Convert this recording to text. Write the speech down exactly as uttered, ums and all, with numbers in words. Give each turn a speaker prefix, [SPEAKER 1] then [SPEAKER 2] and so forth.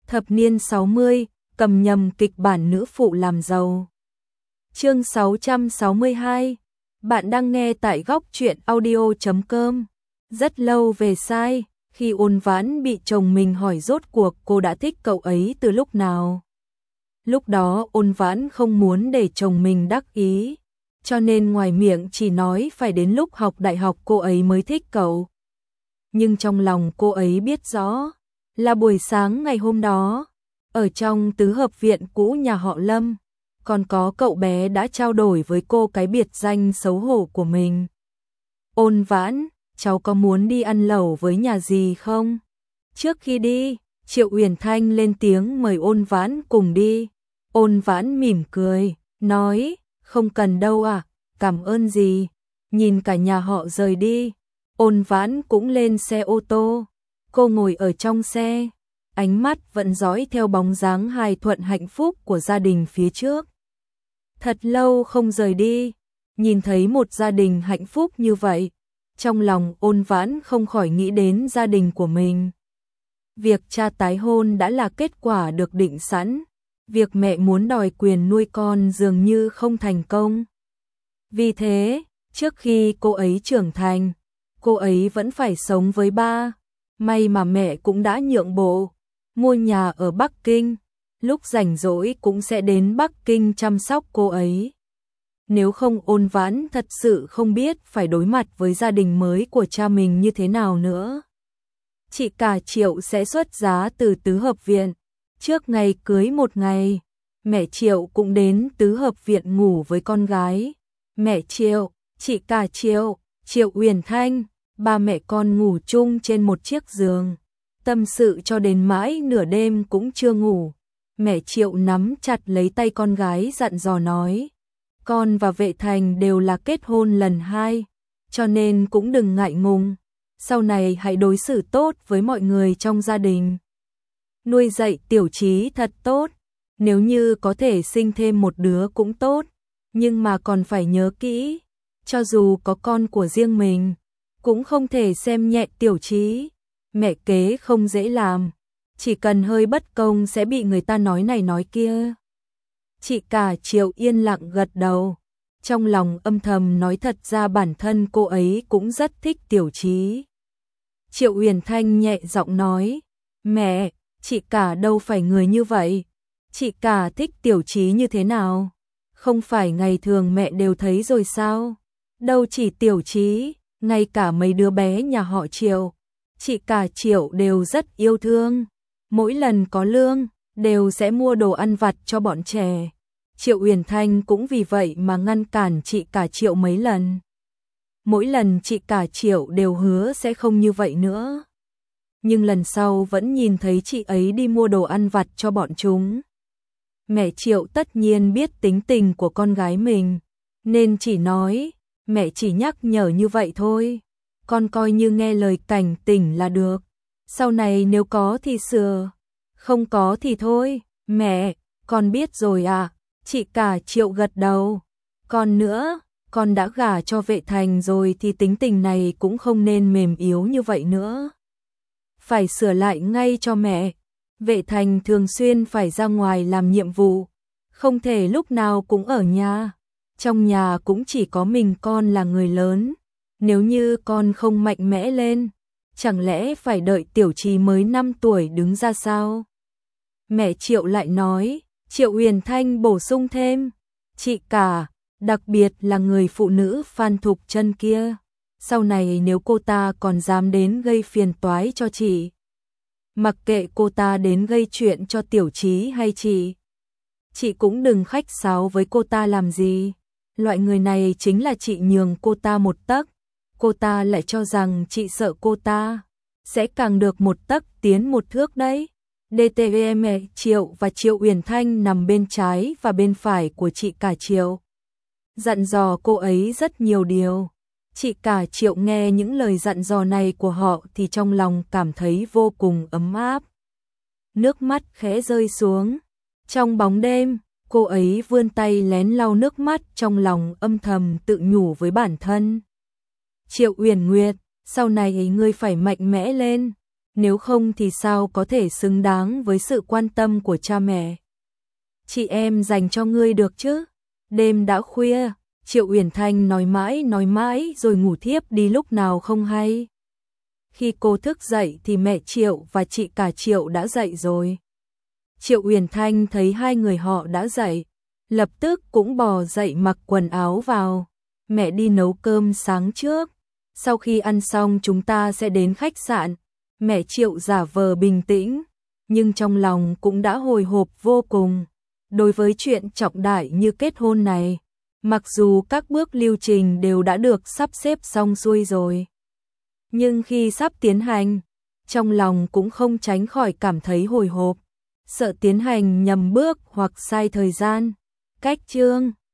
[SPEAKER 1] Thập niên sáu mươi, cầm nhầm kịch bản nữ phụ làm giàu. Chương sáu trăm sáu mươi hai. Bạn đang nghe tại góc truyện audio chấm com. Rất lâu về sai, khi Ôn Vãn bị chồng mình hỏi rốt cuộc cô đã thích cậu ấy từ lúc nào. Lúc đó Ôn Vãn không muốn để chồng mình đắc ý, cho nên ngoài miệng chỉ nói phải đến lúc học đại học cô ấy mới thích cậu. Nhưng trong lòng cô ấy biết rõ, là buổi sáng ngày hôm đó, ở trong tứ hợp viện cũ nhà họ Lâm, còn có cậu bé đã trao đổi với cô cái biệt danh xấu hổ của mình. Ôn Vãn, cháu có muốn đi ăn lẩu với nhà dì không? Trước khi đi, Triệu Uyển Thanh lên tiếng mời Ôn Vãn cùng đi. Ôn Vãn mỉm cười, nói, không cần đâu à, cảm ơn dì. Nhìn cả nhà họ rời đi, Ôn Vãn cũng lên xe ô tô. Cô ngồi ở trong xe, ánh mắt vẫn dõi theo bóng dáng hài thuận hạnh phúc của gia đình phía trước. Thật lâu không rời đi, nhìn thấy một gia đình hạnh phúc như vậy, trong lòng Ôn Vãn không khỏi nghĩ đến gia đình của mình. Việc cha tái hôn đã là kết quả được định sẵn, việc mẹ muốn đòi quyền nuôi con dường như không thành công. Vì thế, trước khi cô ấy trưởng thành, cô ấy vẫn phải sống với ba. May mà mẹ cũng đã nhượng bộ, mua nhà ở Bắc Kinh, lúc rảnh rỗi cũng sẽ đến Bắc Kinh chăm sóc cô ấy. Nếu không Ôn Vãn thật sự không biết phải đối mặt với gia đình mới của cha mình như thế nào nữa. Chị cả Triệu sẽ xuất giá từ tứ hợp viện. Trước ngày cưới một ngày, mẹ Triệu cũng đến tứ hợp viện ngủ với con gái. Mẹ Triệu, chị cả Triệu, Triệu Uyển Thanh, ba mẹ con ngủ chung trên một chiếc giường, tâm sự cho đến mãi nửa đêm cũng chưa ngủ. Mẹ Triệu nắm chặt lấy tay con gái dặn dò nói, con và Vệ Thành đều là kết hôn lần hai, cho nên cũng đừng ngại ngùng, sau này hãy đối xử tốt với mọi người trong gia đình. Nuôi dạy Tiểu Chí thật tốt, nếu như có thể sinh thêm một đứa cũng tốt, nhưng mà còn phải nhớ kỹ, cho dù có con của riêng mình, cũng không thể xem nhẹ Tiểu Chí. Mẹ kế không dễ làm, chỉ cần hơi bất công sẽ bị người ta nói này nói kia. Chị cả Triệu yên lặng gật đầu, trong lòng âm thầm nói thật ra bản thân cô ấy cũng rất thích Tiểu Chí. Triệu Uyển Thanh nhẹ giọng nói, mẹ, chị cả đâu phải người như vậy, chị cả thích Tiểu Chí như thế nào? Không phải ngày thường mẹ đều thấy rồi sao? Đâu chỉ Tiểu Chí, ngay cả mấy đứa bé nhà họ Triệu, chị cả Triệu đều rất yêu thương. Mỗi lần có lương, đều sẽ mua đồ ăn vặt cho bọn trẻ. Triệu Uyển Thanh cũng vì vậy mà ngăn cản chị cả Triệu mấy lần. Mỗi lần chị cả Triệu đều hứa sẽ không như vậy nữa. Nhưng lần sau vẫn nhìn thấy chị ấy đi mua đồ ăn vặt cho bọn chúng. Mẹ Triệu tất nhiên biết tính tình của con gái mình, nên chỉ nói, mẹ chỉ nhắc nhở như vậy thôi, con coi như nghe lời cảnh tỉnh là được, sau này nếu có thì sửa, không có thì thôi. Mẹ, con biết rồi à? Chị cả Triệu gật đầu. Còn nữa, con đã gả cho Vệ Thành rồi thì tính tình này cũng không nên mềm yếu như vậy nữa. Phải sửa lại ngay cho mẹ. Vệ Thành thường xuyên phải ra ngoài làm nhiệm vụ, không thể lúc nào cũng ở nhà. Trong nhà cũng chỉ có mình con là người lớn, nếu như con không mạnh mẽ lên, chẳng lẽ phải đợi Tiểu Chí mới năm tuổi đứng ra sao? Mẹ Triệu lại nói. Triệu Uyển Thanh bổ sung thêm, chị cả, đặc biệt là người phụ nữ Phan Thục Chân kia, sau này nếu cô ta còn dám đến gây phiền toái cho chị, mặc kệ cô ta đến gây chuyện cho Tiểu Chí hay chị, chị cũng đừng khách sáo với cô ta làm gì. Loại người này chính là chị nhường cô ta một tấc, cô ta lại cho rằng chị sợ cô ta, sẽ càng được một tấc tiến một thước đấy. đê tê em Triệu và Triệu Uyển Thanh nằm bên trái và bên phải của chị cả Triệu, dặn dò cô ấy rất nhiều điều. Chị cả Triệu nghe những lời dặn dò này của họ thì trong lòng cảm thấy vô cùng ấm áp. Nước mắt khẽ rơi xuống. Trong bóng đêm, cô ấy vươn tay lén lau nước mắt, trong lòng âm thầm tự nhủ với bản thân. Triệu Uyển Nguyệt, sau này ngươi phải mạnh mẽ lên. nếu không thì sao có thể xứng đáng với sự quan tâm của cha mẹ. Chị em dành cho ngươi được chứ? Đêm đã khuya, Triệu Uyển Thanh nói mãi nói mãi rồi ngủ thiếp đi lúc nào không hay. Khi cô thức dậy thì mẹ Triệu và chị cả Triệu đã dậy rồi. Triệu Uyển Thanh thấy hai người họ đã dậy, lập tức cũng bò dậy mặc quần áo vào. Mẹ đi nấu cơm sáng trước, sau khi ăn xong chúng ta sẽ đến khách sạn. Mẹ Triệu giả vờ bình tĩnh, nhưng trong lòng cũng đã hồi hộp vô cùng. Đối với chuyện trọng đại như kết hôn này, mặc dù các bước lưu trình đều đã được sắp xếp xong xuôi rồi, nhưng khi sắp tiến hành, trong lòng cũng không tránh khỏi cảm thấy hồi hộp, sợ tiến hành nhầm bước hoặc sai thời gian. Cách chương